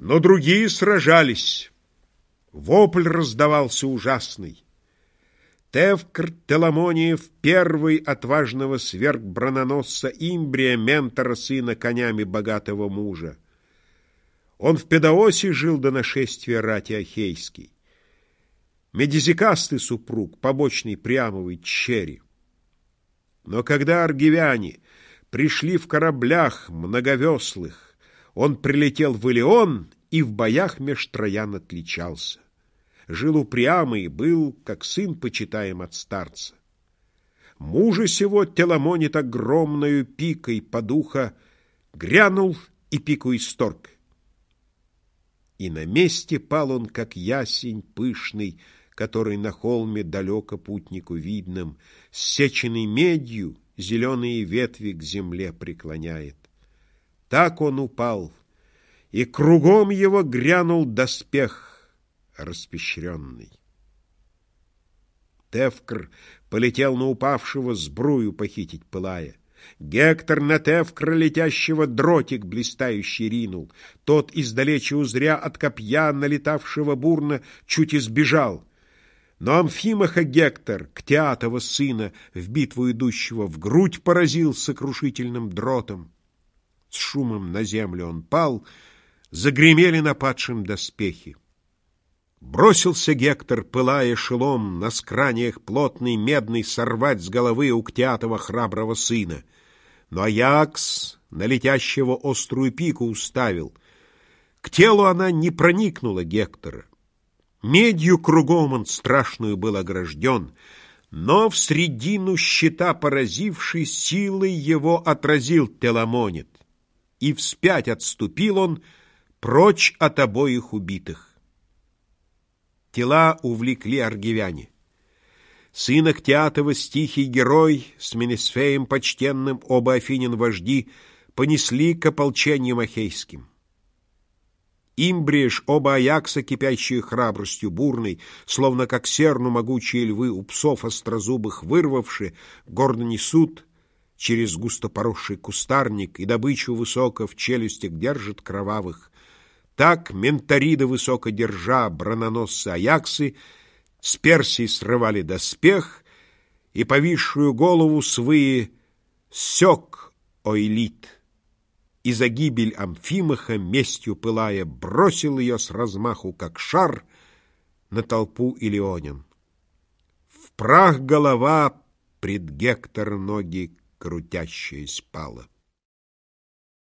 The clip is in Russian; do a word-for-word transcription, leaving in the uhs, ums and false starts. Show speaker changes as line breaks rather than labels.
Но другие сражались. Вопль раздавался ужасный. Тевкр Теламониев, первый отважного сверг-брононосца Имбрия, ментора сына конями богатого мужа. Он в Педоосе жил до нашествия рати Ахейской. Медизикастый супруг, побочный Приамовой Черри. Но когда аргивяне пришли в кораблях многовеслых, он прилетел в Илион и в боях меж троян отличался. Жил упрямый, был, как сын почитаем от старца. Мужа сего Теламонит огромною пикой под ухо грянул и пику исторг. И на месте пал он, как ясень пышный, который на холме далеко путнику видным, сеченный медью, зеленые ветви к земле преклоняет. Так он упал, и кругом его грянул доспех распещренный. Тевкр полетел на упавшего, сбрую похитить пылая. Гектор на Тевкра летящего дротик блистающий ринул. Тот, издалече узря от копья, налетавшего бурно, чуть избежал. Но Амфимаха Гектор, Ктеатова сына, в битву идущего, в грудь поразил сокрушительным дротом. С шумом на землю он пал, загремели на падшем доспехи. Бросился Гектор, пылая шелом, на скраниях плотный медный сорвать с головы у Ктеатова храброго сына. Но Аякс на летящего острую пику уставил. К телу она не проникнула Гектора. Медью кругом он страшную был огражден, но в средину щита поразивший силой его отразил Теламонит, и вспять отступил он прочь от обоих убитых. Тела увлекли аргивяне. Сын Ктеатова, стихий герой, с Менесфеем почтенным, оба афинин вожди, понесли к ополчениям ахейским. Имбрия ж, оба Аякса, кипящие храбростью бурной, словно как серну могучие львы у псов острозубых вырвавши, гордо несут через густо поросший кустарник и добычу высоко в челюстях держат кровавых. Так Ментарида высоко держа, брононосцы Аяксы, с Персии срывали доспех, и повисшую голову свые сёк Оилит. И за гибель Амфимаха, местью пылая, бросил ее с размаху, как шар, на толпу илионян. В прах голова пред Гектор ноги крутящаясь пала.